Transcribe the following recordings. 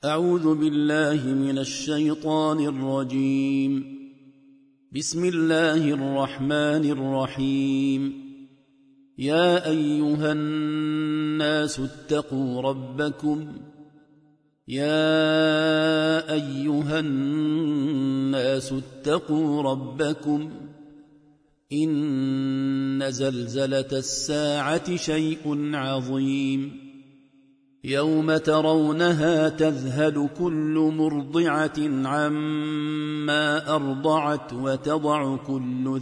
أعوذ بالله من الشيطان الرجيم. بسم الله الرحمن الرحيم. يا أيها الناس اتقوا ربكم إن زلزلة الساعة شيء عظيم. يوم ترونها تذهل كل مرضعة عما أرضعت وتضع كل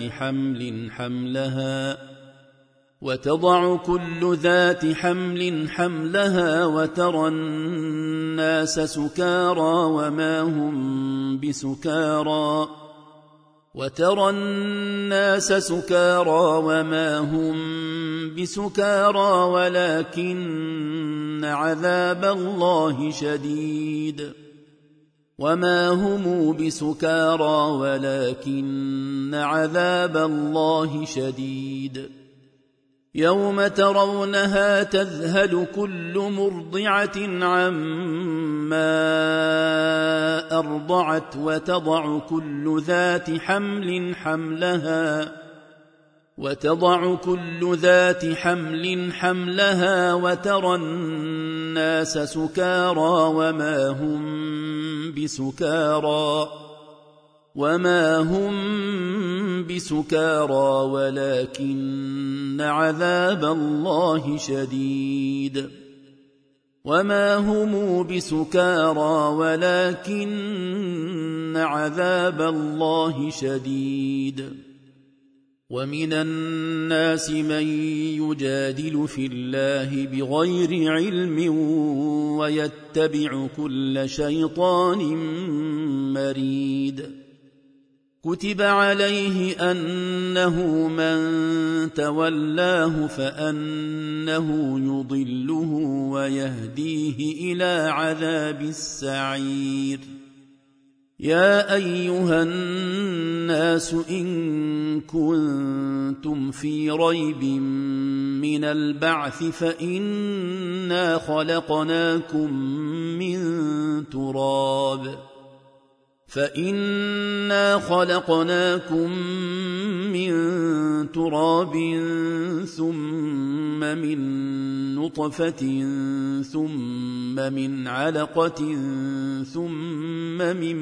ذات حمل حملها وترى الناس سكارى وما هم بسكارى ولكن عذاب الله شديد. يوم ترونها تذهل كل مرضعة عما أرضعت وتضع كل ذات حمل حملها وترى الناس سكارى وما هم بسكارى ولكن عذاب الله شديد. ومن الناس من يجادل في الله بغير علم ويتبع كل شيطان مريد. كتب عليه أنه من تولاه فأنه يضله ويهديه إلى عذاب السعير. يا أيها الناس إن كنتم في ريب من البعث فإنا خلقناكم من تراب ثم من نطفة ثم من علقة ثم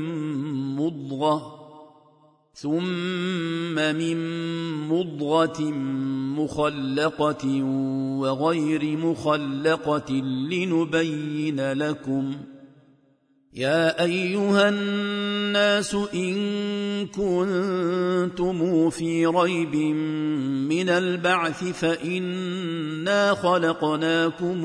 من مضغة مخلقة وغير مخلقة لنبين لكم. يا أيها الناس إن كنتم في ريب من البعث فإنا خلقناكم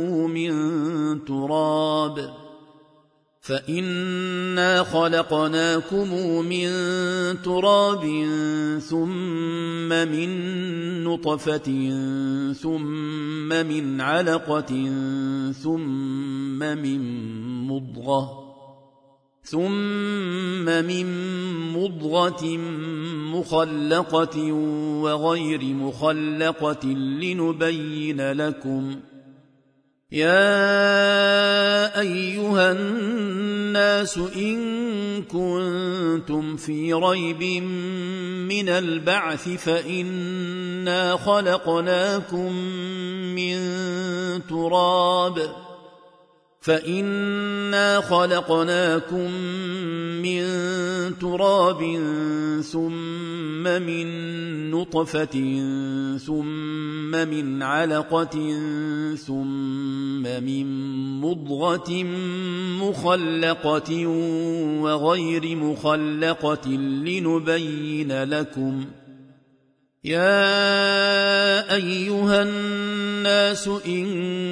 من تراب ثم من نطفة ثم من علقة ثم من مضغة مخلقة وغير مخلقة لنبين لكم. يا أيها الناس إن كنتم في ريب من البعث فإنا خلقناكم من تراب ثم من نطفة ثم من علقة ثم من مضغة مخلقة وغير مخلقة لنبين لكم. يا أيها الناس إن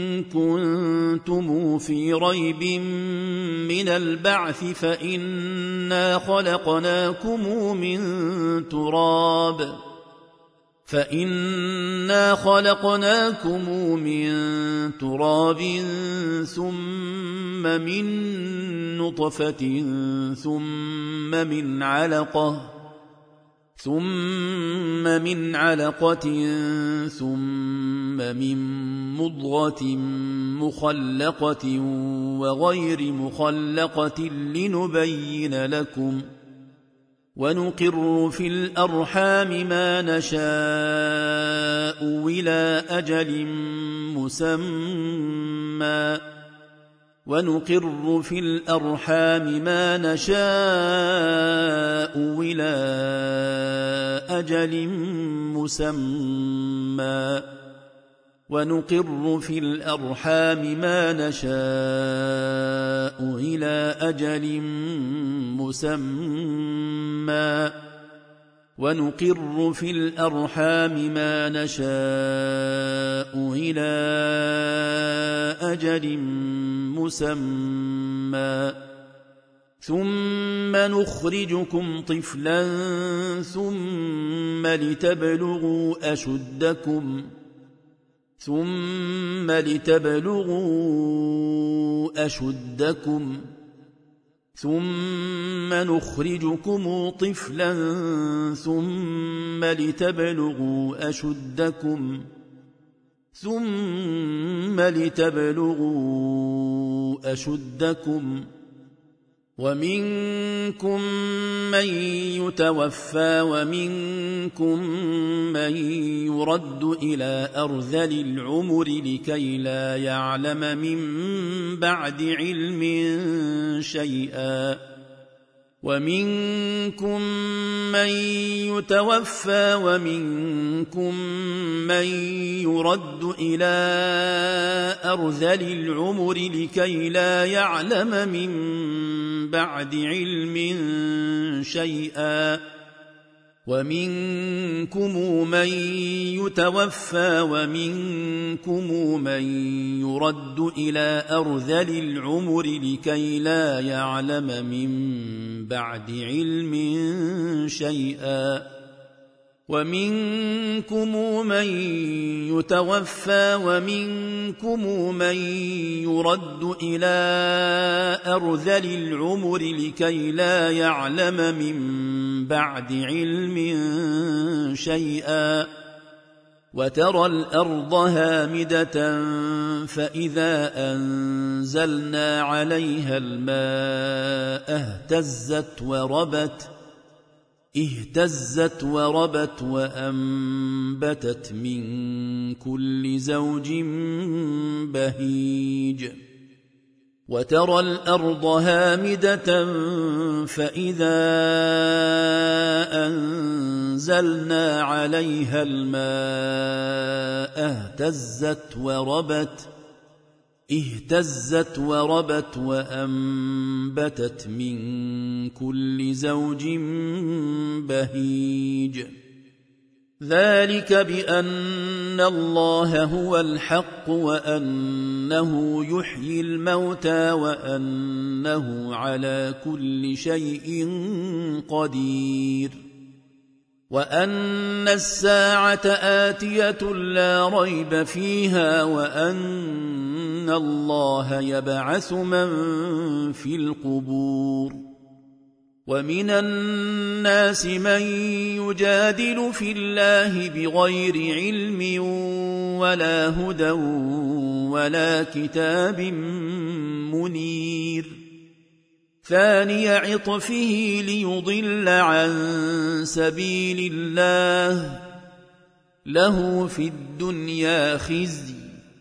كنتم في ريب من البعث فإنا خلقناكم من تراب ثم من نطفة ثم من علقة ثم من علقة ثم من مضغة مخلقة وغير مخلقة لنبين لكم ونقر في الأرحام ما نشاء إلى أجل مسمى ونقر في الأرحام ما نشاء إلى أجل مسمى ونقر في الأرحام ما نشاء إلى أجل مسمى ونقر في الأرحام ما نشاء إلى أجل مسمى ثم نخرجكم طفلا ثم لتبلغوا أشدكم ثم نخرجكم طفلا ثم لتبلغوا أشدكم ومنكم من يتوفى ومنكم من يرد إلى أرذل العمر لكي لا يعلم من بعد علم شيئا ومنكم من يتوفى ومنكم من يرد إلى أرذل العمر لكي لا يعلم من بعد علم شيئا ومنكم من يتوفى ومنكم من يرد إلى أرذل العمر لكي لا يعلم من بعد علم شيئا ومنكم من يتوفى ومنكم من يرد إلى أرذل العمر لكي لا يعلم من بعد علم شيئا وترى الأرض هامدة فإذا أنزلنا عليها الماء اهتزت وربت وأنبتت من كل زوج بهيج وترى الأرض هامدة فإذا أنزلنا عليها الماء اهتزت وربت وأنبتت من كل زوج بهيج ذلك بأن الله هو الحق وأنه يحيي الموتى وأنه على كل شيء قدير وأن الساعة آتية لا ريب فيها وأن الله يبعث من في القبور ومن الناس من يجادل في الله بغير علم ولا هدى ولا كتاب منير ثاني عطفه ليضل عن سبيل الله له في الدنيا خزي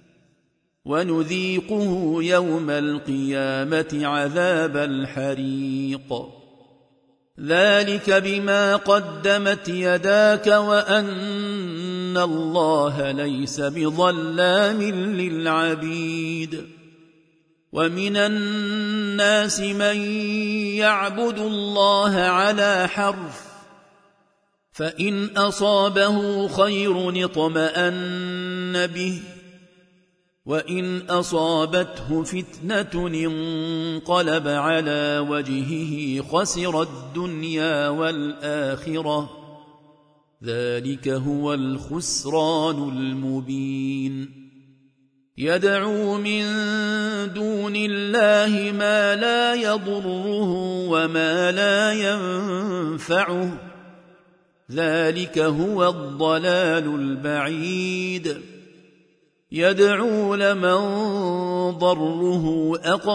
ونذيقه يوم القيامة عذاب الحريق ذلك بما قدمت يداك وأن الله ليس بظلام للعبيد ومن الناس من يعبد الله على حرف فإن أصابه خير اطمأن به وإن أصابته فتنة انقلب على وجهه خسر الدنيا والآخرة ذلك هو الخسران المبين يدعو من دون الله ما لا يضره وما لا ينفعه ذلك هو الضلال البعيد يدعو لمن ضره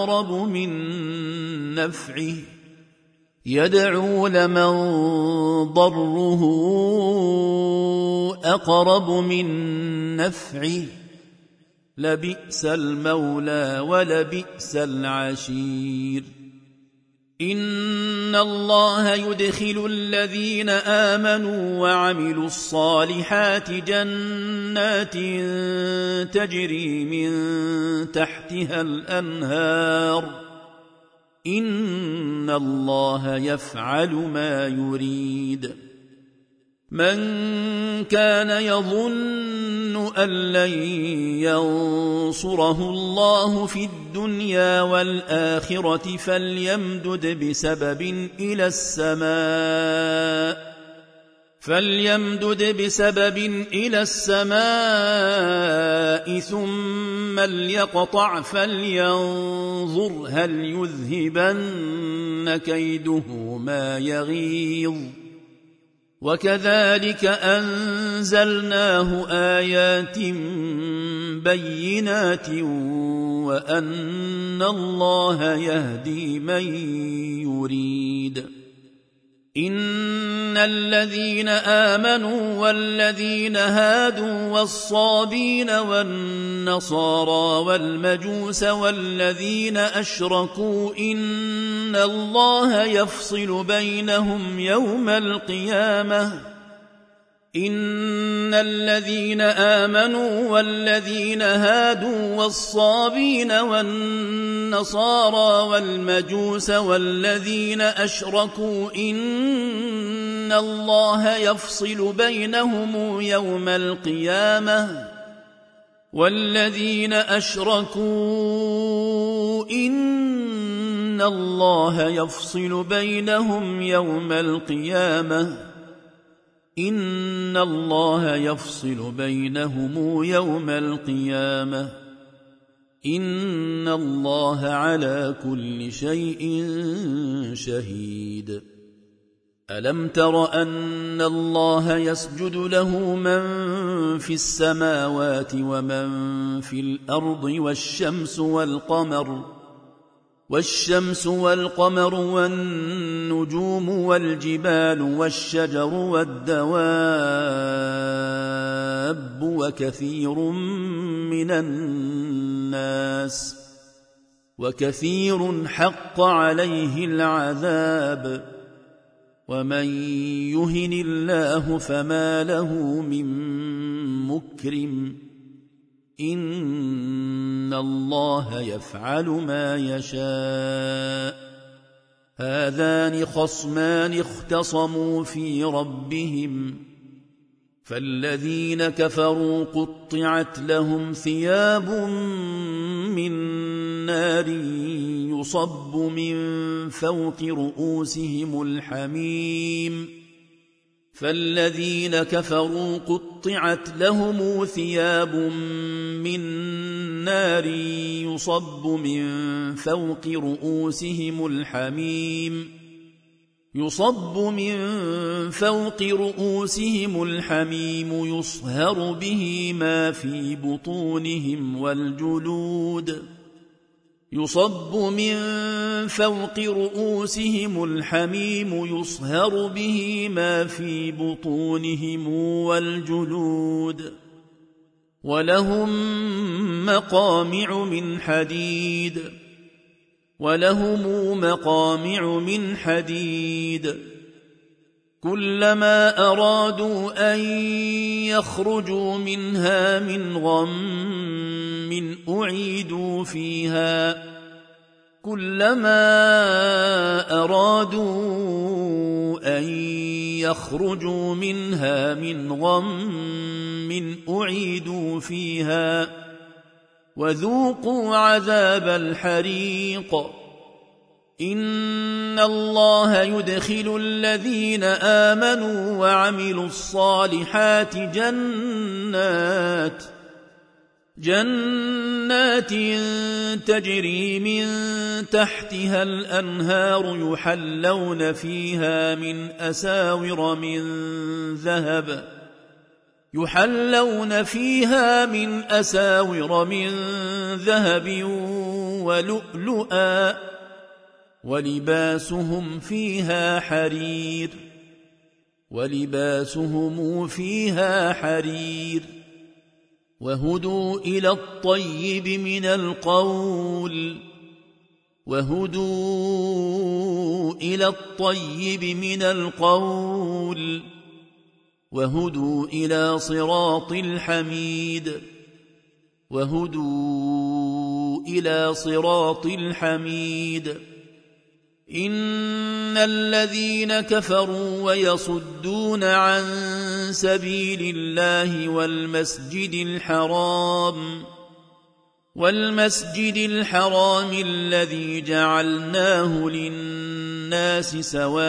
أقرب من نفعه لبئس المولى ولبئس العشير إن الله يدخل الذين آمنوا وعملوا الصالحات جنات تجري من تحتها الأنهار إن الله يفعل ما يريد من كان يظن أن لن ينصره الله في الدنيا والآخرة فليمدد بسبب إلى السماء ثم ليقطع فلينظر هل يذهبن كيده ما يغيظ وكذلك أنزلناه آيات بينات وأن الله يهدي من يريد إن الذين آمنوا والذين هادوا والصابين والنصارى والمجوس والذين أشركوا إن الله يفصل بينهم يوم القيامة إن الذين آمنوا والذين هادوا والصابين والنصارى والمجوس والذين أشركوا إن الله يفصل بينهم يوم القيامة والذين أشركوا إن الله يفصل بينهم يوم القيامة إن الله يفصل بينهم يوم القيامة إن الله على كل شيء شهيد ألم تر أن الله يسجد له من في السماوات ومن في الأرض والشمس والقمر والنجوم والجبال والشجر والدواب وكثير حق عليه العذاب ومن يهن الله فما له من مكرم إن الله يفعل ما يشاء هذان خصمان اختصموا في ربهم فالذين كفروا قطعت لهم ثياب من نار يصب من فوق رؤوسهم الحميم فالذين كفروا قطعت لهم ثياب من نار يصب من فوق رؤوسهم الحميم يصهر به ما في بطونهم والجلود يصب من فوق رؤوسهم الحميم يصهر به ما في بطونهم والجلود ولهم مقامع من حديد كلما أرادوا أن يخرجوا منها من غم أعيدوا فيها وذوقوا عذاب الحريق إن الله يدخل الذين آمنوا وعملوا الصالحات جنات تجري من تحتها الأنهار يحلون فيها من أساور من ذهب يحلون فيها من أساور من ذهب ولؤلؤا ولباسهم فيها حرير وهدوا إلى الطيب من القول وهدوا إلى صراط الحميد إن الذين كفروا ويصدون عن سبيل الله والمسجد الحرام الذي جعلناه للناس سواء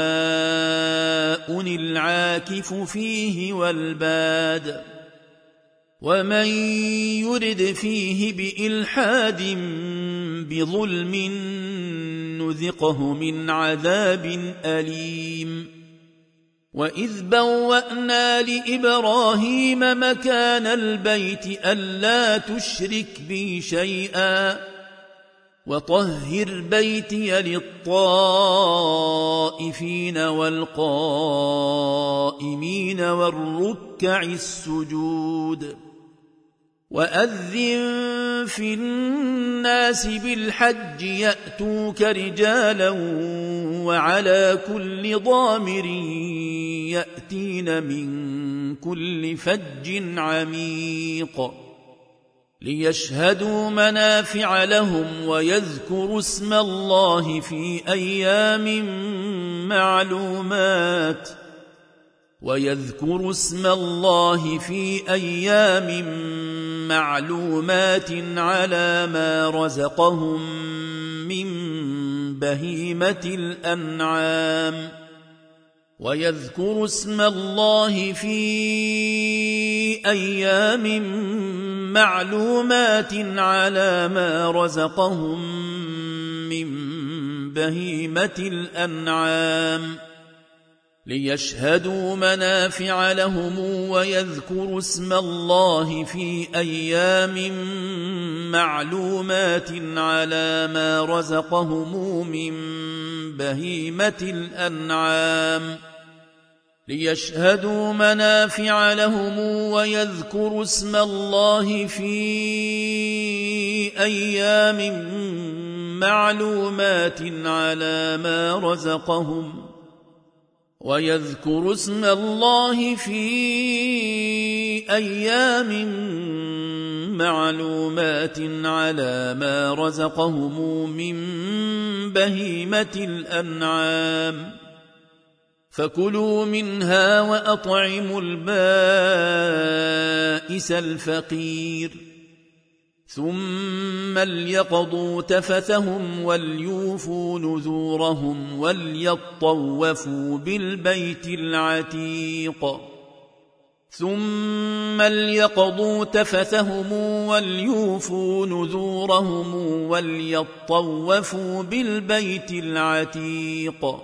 العاكف فيه والباد ومن يرد فيه بإلحاد بظلم نذقه من عذاب أليم وإذ بوأنا لإبراهيم مكان البيت ألا تشرك بي شيئا وطهر بيتي للطائفين والقائمين والركع السجود وأذن في الناس بالحج يأتوك رجالا وعلى كل ضامر يأتين من كل فج عميق ليشهدوا منافع لهم ويذكروا اسم الله في أيام معلومات على ما رزقهم من بهيمة الأنعام ليشهدوا منافع لهم ويذكروا اسم الله في أيام معلومات على ما رزقهم من بهيمة الأنعام فكلوا منها وأطعموا البائس الفقير ثم ليقضوا تفثهم وليوفوا نذورهم وليطوفوا بالبيت العتيق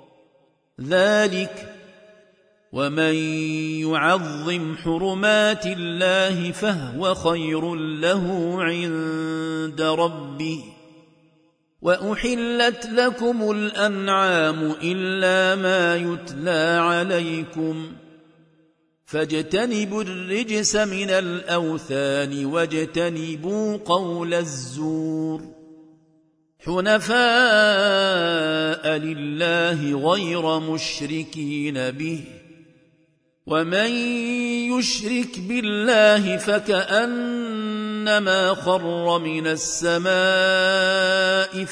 ذلك ومن يعظم حرمات الله فهو خير له عند ربه وأحلت لكم الأنعام إلا ما يتلى عليكم فاجتنبوا الرجس من الأوثان واجتنبوا قول الزور حنفاء لله غير مشركين به ومن يشرك بالله فكأنما خر من السماء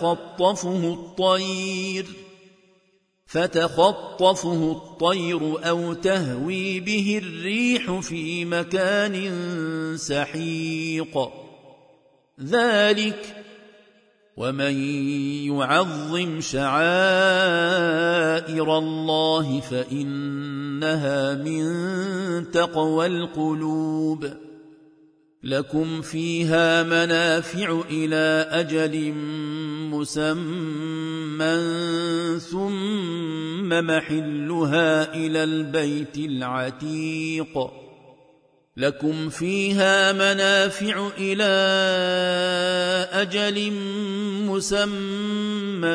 فتخطفه الطير أو تهوي به الريح في مكان سحيق ذلك ومن يعظم شعائر الله فإنها من تقوى القلوب لكم فيها منافع إلى أجل مسمى ثم محلها إلى البيت العتيق لكم فيها منافع إلى أجل مسمى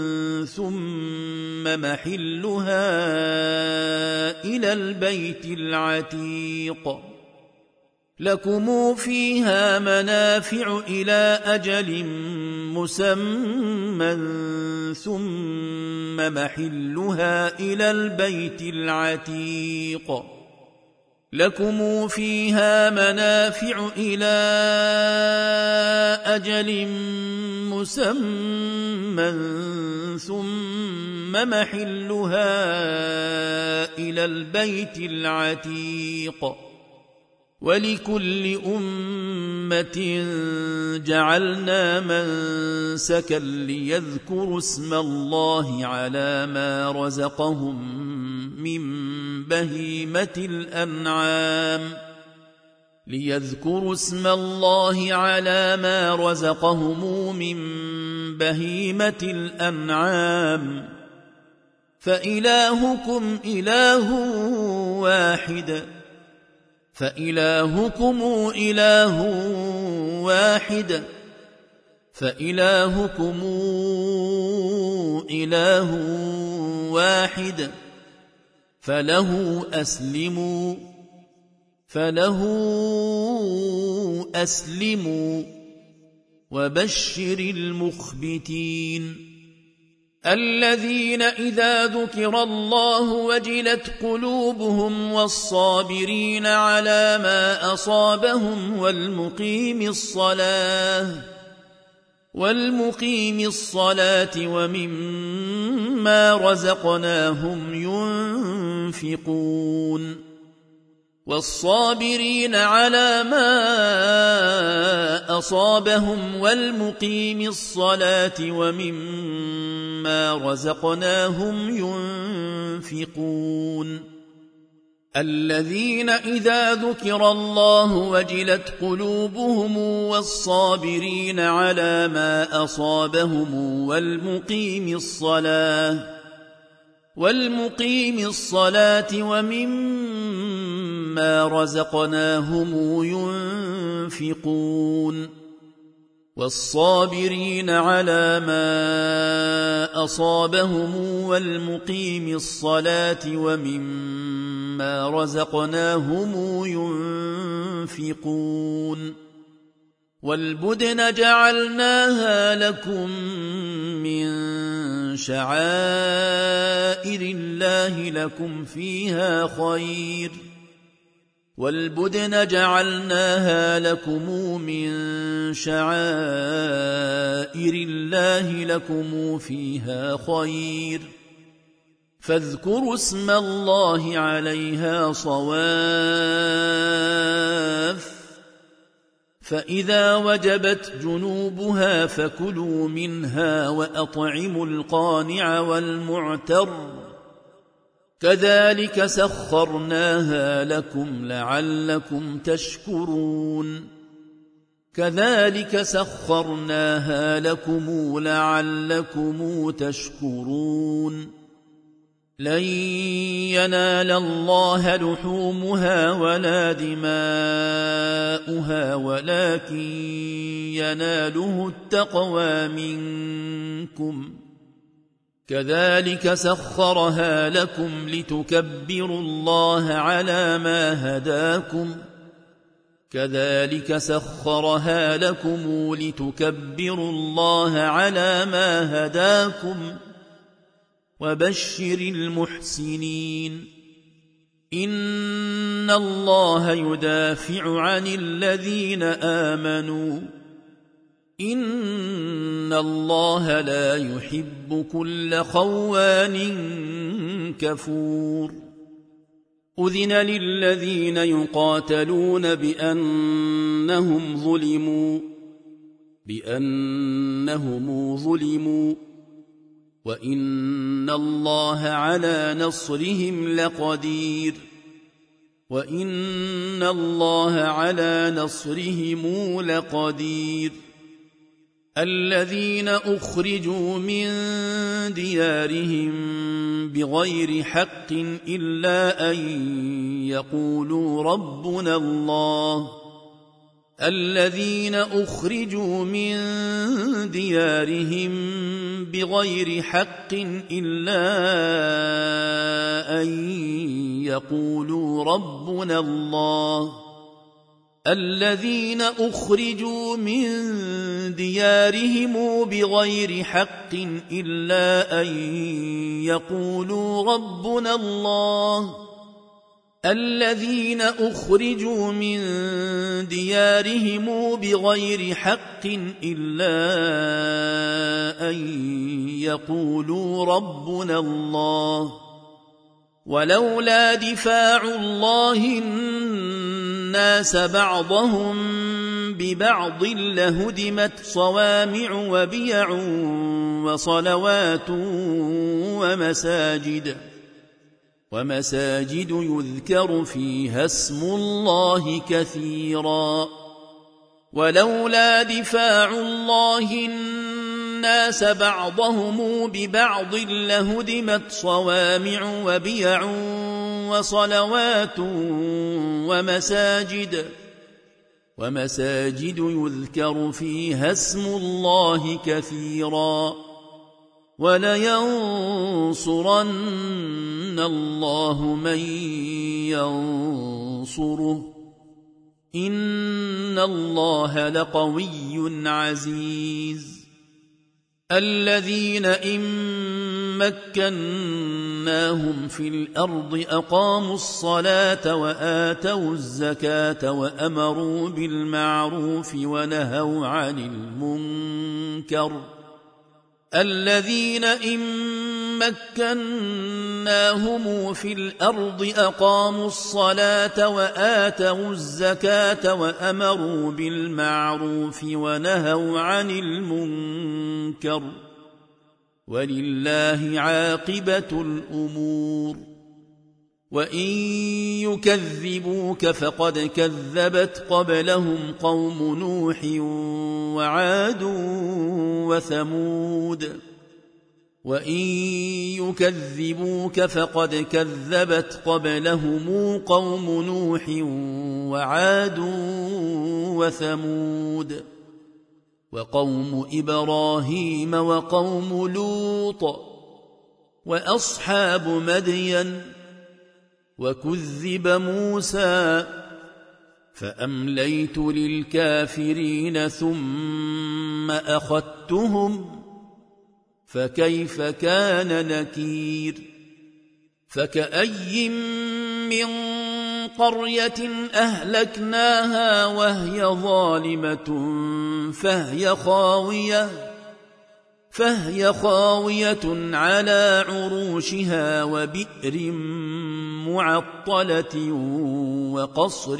ثم محلها إلى البيت العتيق لكم فيها منافع إلى أجل مسمى ثم محلها إلى البيت العتيق لكم فيها منافع إلى أجل مسمى ثم محلها إلى البيت العتيق ولكل أمة جعلنا منسكا ليذكروا اسم الله على ما رزقهم من بهيمة الأنعام ليذكروا اسم الله على ما رزقهم من بهيمة الأنعام فإلهكم إله واحد فإلهكم إله واحد فإلهكم إله واحد فله أسلموا وبشر المخبتين الذين إذا ذكر الله وجلت قلوبهم والصابرين على ما أصابهم والمقيم الصلاة ومما رزقناهم ينفقون والصابرين على ما أصابهم والمقيم الصلاة ومما رزقناهم ينفقون الذين إذا ذكر الله وجلت قلوبهم والصابرين على ما أصابهم والمقيم الصلاة ومما رزقناهم ينفقون والصابرين على ما أصابهم والمقيم الصلاة ومما رزقناهم ينفقون والبدن جعلناها لكم من شعائر الله لكم فيها خير والبدن جعلناها لكم من شعائر الله لكم فيها خير فاذكروا اسم الله عليها صواف فإذا وجبت جنوبها فكلوا منها وأطعموا القانع والمعتر كذلك سخرناها لكم لعلكم تشكرون لن ينال الله لحومها ولا دماؤها ولكن يناله التقوى منكم كذلك سخرها لكم لتكبروا الله على ما هداكم وبشر المحسنين إن الله يدافع عن الذين آمنوا إن الله لا يحب كل خوان كفور أذن للذين يقاتلون بأنهم ظلموا وإن الله على نصرهم لقدير الذين أخرجوا من ديارهم بغير حق إلا أن يقولوا ربنا الله الذين أخرجوا من ديارهم بغير حق إلا أن يقولوا ربنا الله الذين أخرجوا من ديارهم بغير حق إلا أن يقولوا ربنا الله الذين أخرجوا من ديارهم بغير حق إلا أن يقولوا ربنا الله ولولا دفاع الله الناس بعضهم ببعض لهدمت صوامع وبيع وصلوات ومساجد يذكر فيها اسم الله كثيرا ولولا دفاع الله الناس بعضهم ببعض لهدمت صوامع وبيع وصلوات ومساجد يذكر فيها اسم الله كثيرا ولينصرن الله من ينصره إن الله لقوي عزيز الذين إن مكناهم في الأرض أقاموا الصلاة وآتوا الزكاة وأمروا بالمعروف ونهوا عن المنكر الذين إن مكناهم في الأرض أقاموا الصلاة وآتوا الزكاة وأمروا بالمعروف ونهوا عن المنكر ولله عاقبة الأمور وإن يكذبوك فقد كذبت قبلهم قوم نوح وعاد وثمود وإن يكذبوك فقد كذبت قبلهم قوم نوح وعاد وثمود وقوم إبراهيم وقوم لوط وأصحاب مدين وكذب موسى فأمليت للكافرين ثم أخذتهم فكيف كان نكير فكأي من قرية أهلكناها وهي ظالمة فهي خاوية على عروشها وبئر معطلة وقصر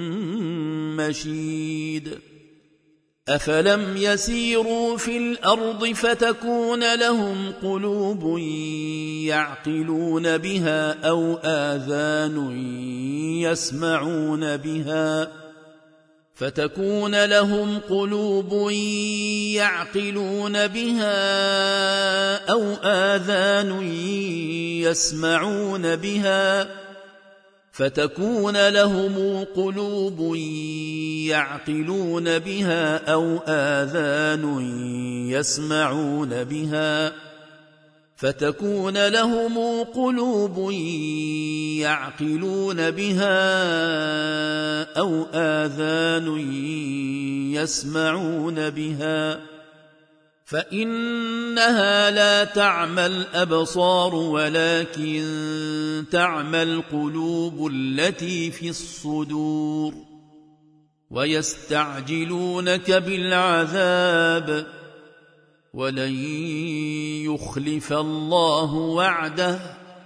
مشيد أفلم يسيروا في الأرض فتكون لهم قلوب يعقلون بها أو آذان يسمعون بها فتكون لهم قلوب يعقلون بها أو آذان يسمعون بها فتكون لهم قلوب يعقلون بها أو آذان يسمعون بها فتكون لهم قلوب يعقلون بها أو آذان يسمعون بها فإنها لا تعمى الأبصار ولكن تعمى القلوب التي في الصدور ويستعجلونك بالعذاب ولن يخلف الله وعده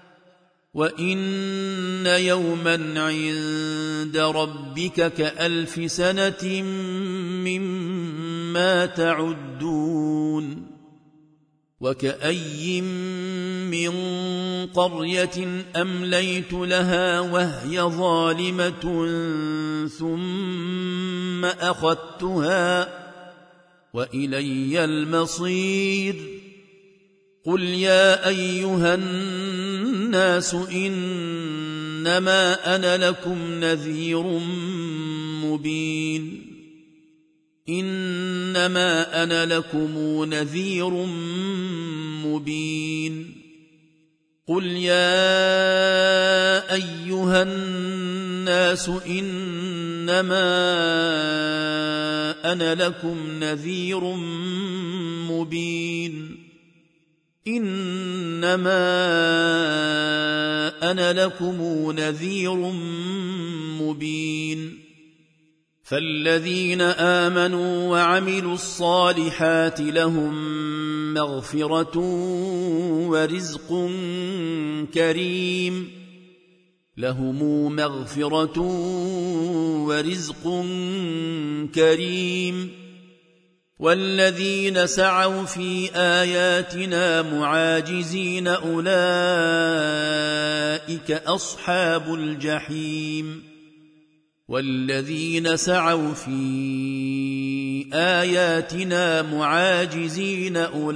وإن يوما عند ربك كألف سنة مما تعدون وكأي من قرية أمليت لها وهي ظالمة ثم وإلي المصير قل يا أيها الناس إنما أنا لكم نذير مبين إنما أنا لكم نذير مبين قل يا أيها الناس إنما أنا لكم نذير مبين إنما أنا لكم نذير مبين فالذين آمنوا وعملوا الصالحات لهم مغفرة ورزق كريم لهم مغفرة ورزق كريم والذين سعوا في آياتنا معاجزين أولئك أصحاب الجحيم والذين سعوا في آياتنا معاجزين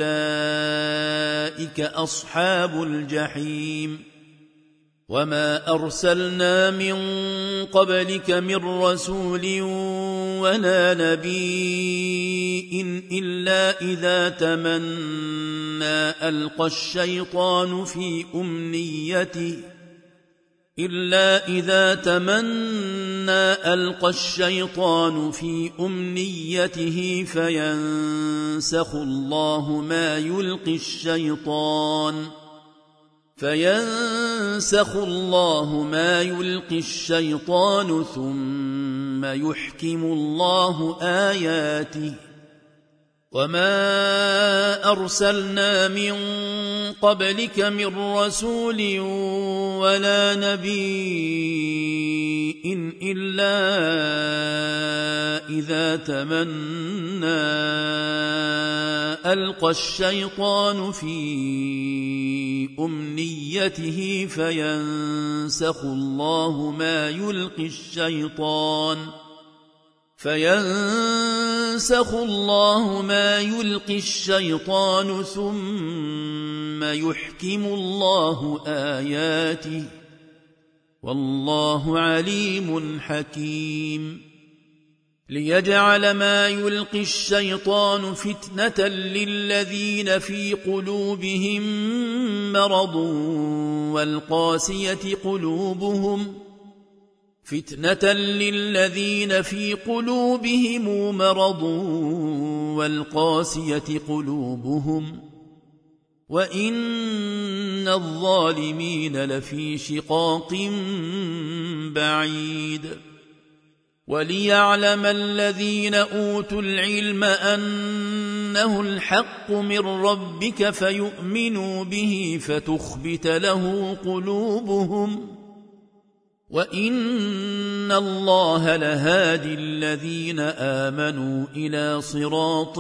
أولئك أصحاب الجحيم وما أرسلنا من قبلك من رسول ولا نبي إلا إذا تمنى ألقى الشيطان في أمنيته فينسخ الله ما يلقي الشيطان ثم يحكم الله آياته وما أرسلنا من قبلك من رسول ولا نبي إلا إذا تمنى ألقى الشيطان في أمنيته فينسخ الله ما يلقي الشيطان ثم يحكم الله آياته والله عليم حكيم ليجعل ما يلقي الشيطان فتنة للذين في قلوبهم مرض والقاسية قلوبهم وإن الظالمين لفي شقاق بعيد وليعلم الذين أوتوا العلم أنه الحق من ربك فيؤمنوا به فتخبت له قلوبهم وإن الله لهادي الذين آمنوا إلى صراط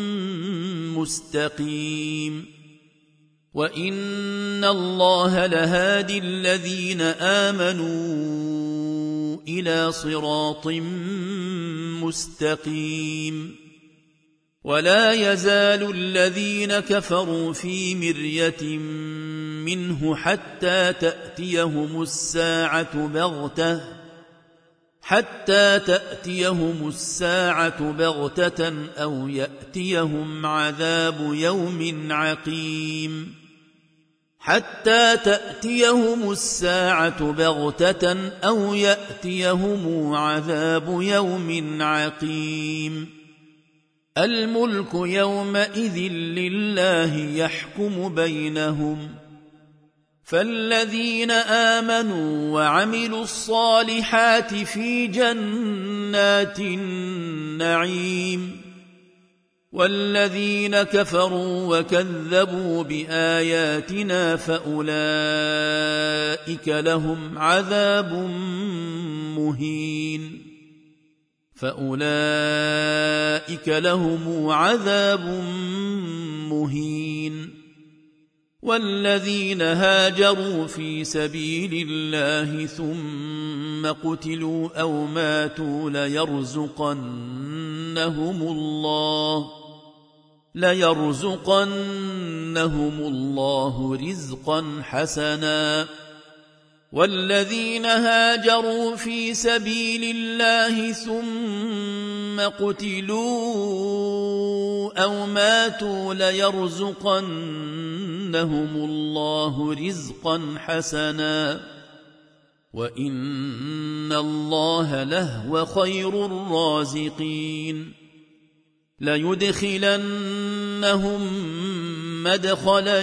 مستقيم ولا يزال الذين كفروا في مرية منه حتى تأتيهم الساعة بغتة أو يأتيهم عذاب يوم عقيم الملك يومئذ لله يحكم بينهم فالذين آمنوا وعملوا الصالحات في جنات النعيم والذين كفروا وكذبوا بآياتنا فأولئك لهم عذاب مهين والذين هاجروا في سبيل الله ثم قتلوا أو ماتوا ليرزقنهم الله رزقا حسنا. والذين هاجروا في سبيل الله ثم قتلوا أو ماتوا ليرزقنهم الله رزقا حسنا وإن الله لهو خير الرازقين. ليدخلنهم مدخلا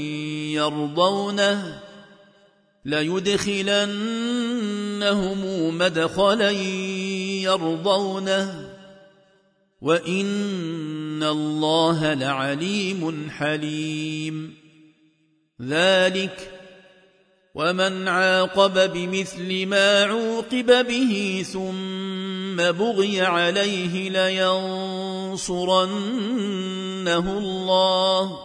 يرضونه وإن الله لعليم حليم. ذلك ومن عاقب بمثل ما عوقب به ثم بغي عليه لينصرنه الله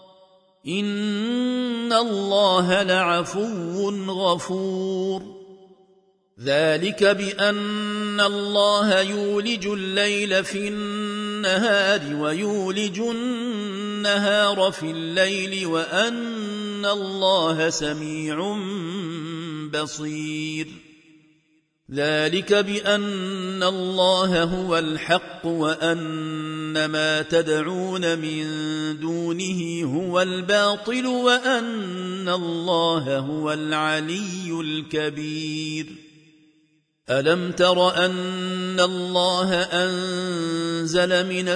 إن الله لعفو غفور. ذلك بأن الله يولج الليل في النهار ويولج النهار في الليل وأن الله سميع بصير. ذلك بأن الله هو الحق وأن ما تدعون من دونه هو الباطل وأن الله هو العلي الكبير. ألم تر أن الله أنزل من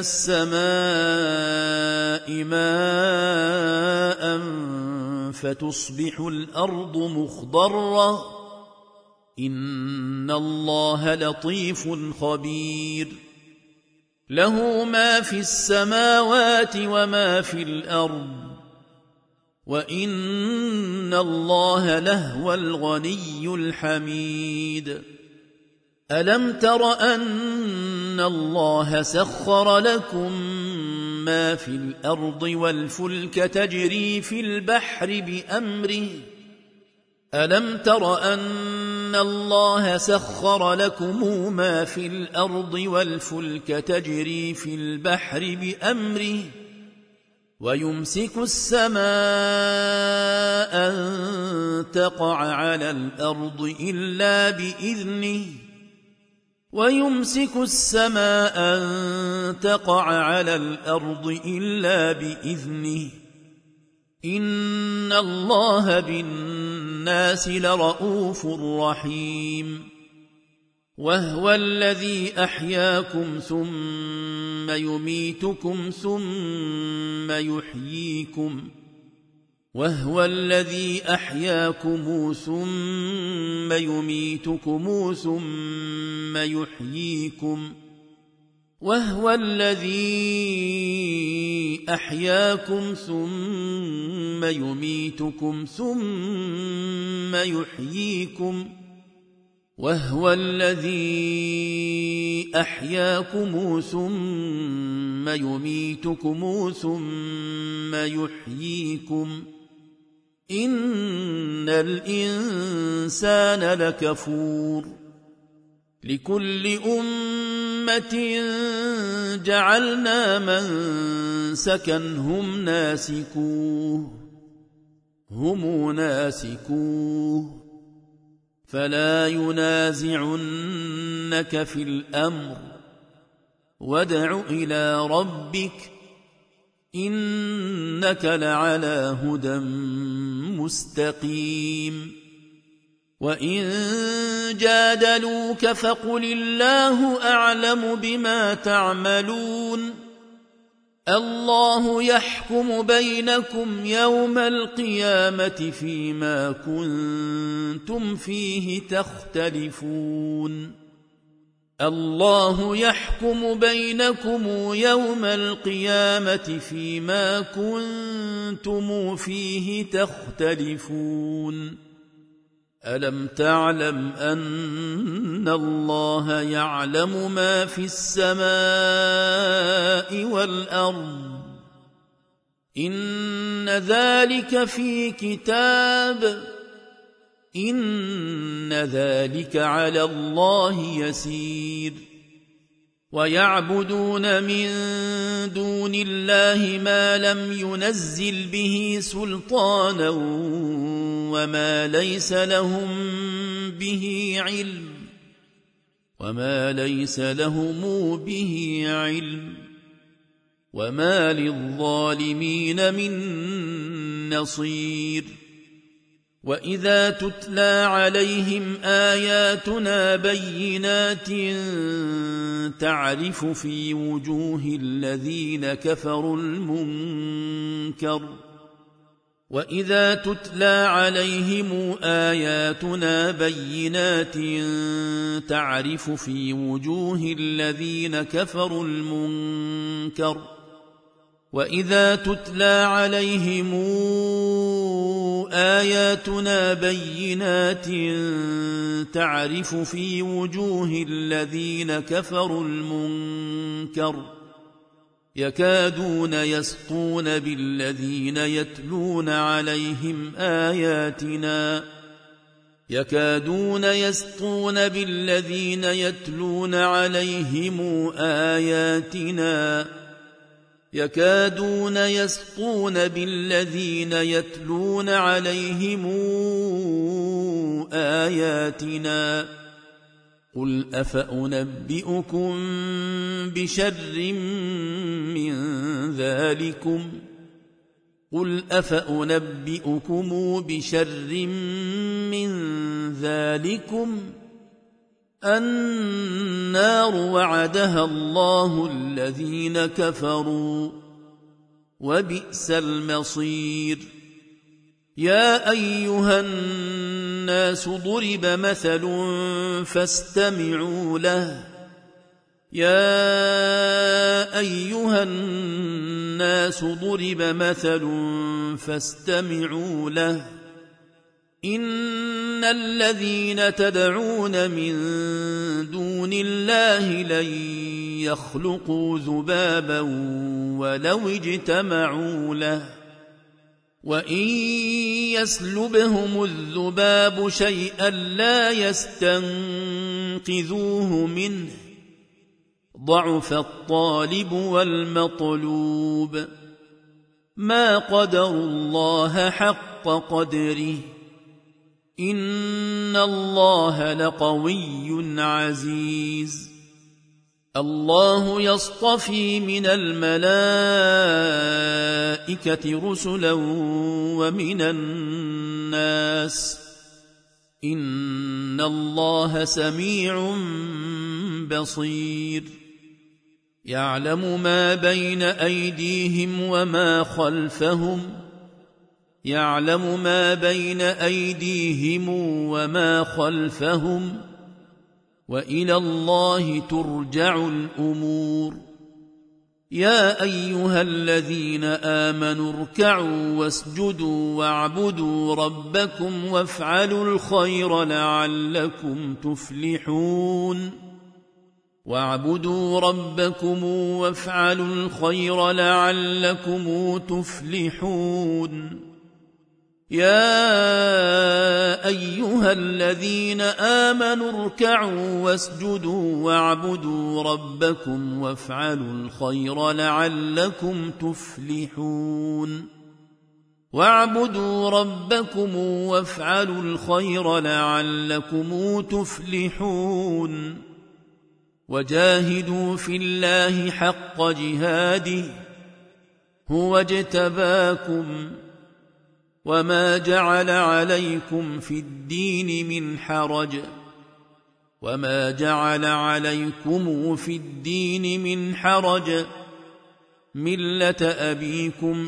السماء ماء فتصبح الأرض مخضرة إن الله لطيف خبير. له ما في السماوات وما في الأرض وإن الله لهو الغني الحميد. ألم تر أن الله سخر لكم ما في الأرض والفلك تجري في البحر بأمره ألم تر أن الله سخر لكم ما في الأرض والفلك تجري في البحر بأمره ويمسك السماء أن تقع على الأرض إلا بإذنه إن الله بالناس لرءوف رحيم. وهو الذي أحياكم ثم يميتكم ثم يحييكم وهو الذي أحياكم ثم يميتكم ثم يحييكم وهو الذي أحياكم ثم يميتكم ثم يحييكم وهو الذي أحياكم ثم يميتكم ثم يحييكم إن الإنسان لكفور. لكل أمة جعلنا منسكا هم ناسكوه فلا ينازعنك في الأمر وادع إلى ربك إنك لعلى هدى مستقيم. وإن جادلوك فقل الله أعلم بما تعملون الله يحكم بينكم يوم القيامة فيما كنتم فيه تختلفون ألم تعلم أن الله يعلم ما في السماء والأرض إن ذلك في كتاب إن ذلك على الله يسير ويعبدون من دون الله ما لم ينزل به سلطانا وما ليس لهم به علم وما للظالمين من نصير وإذا تتلى عليهم آياتنا بينات تعرف في وجوه الذين كفروا المنكر وإذا تتلى عليهم آياتنا بينات تعرف في وجوه الذين كفروا المنكر يكادون يسطون بالذين يتلون عليهم آياتنا قل أفأنبئكم بشر من ذلكم النار وعدها الله الذين كفروا وبئس المصير يا أيها الناس ضرب مثل فاستمعوا له إن الذين تدعون من دون الله لن يخلقوا ذبابا ولو اجتمعوا له وإن يسلبهم الذباب شيئا لا يستنقذوه منه ضعف الطالب والمطلوب ما قدروا الله حق قدره إن الله لقوي عزيز الله يصطفي من الملائكة رسلا ومن الناس إن الله سميع بصير يعلم ما بين أيديهم وما خلفهم وإلى الله ترجع الأمور يا أيها الذين آمنوا اركعوا واسجدوا واعبدوا ربكم وافعلوا الخير لعلكم تفلحون يا أيها الذين آمنوا اركعوا واسجدوا واعبدوا ربكم وافعلوا الخير لعلكم تفلحون وجاهدوا في الله حق جهاده هو اجتباكم وما جعل عليكم في الدين من حرج ملة أبيكم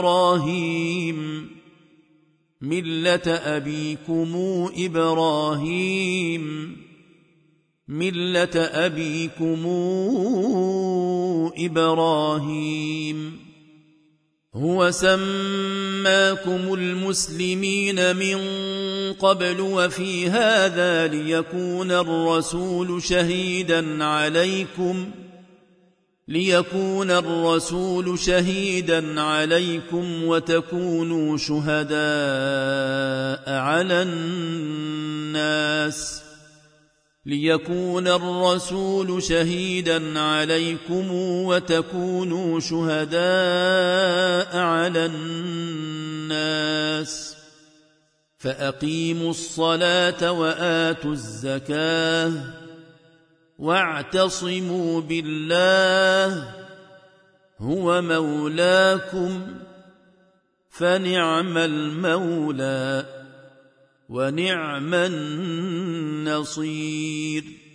إبراهيم هو سماكم المسلمين من قبل وفي هذا ليكون الرسول شهيدا عليكم ليكون الرسول شهيدا عليكم وتكونوا شهداء على الناس ليكون الرسول شهيدا عليكم وتكونوا شهداء على الناس فأقيموا الصلاة وآتوا الزكاة واعتصموا بالله هو مولاكم فنعم المولى ونعم النصير.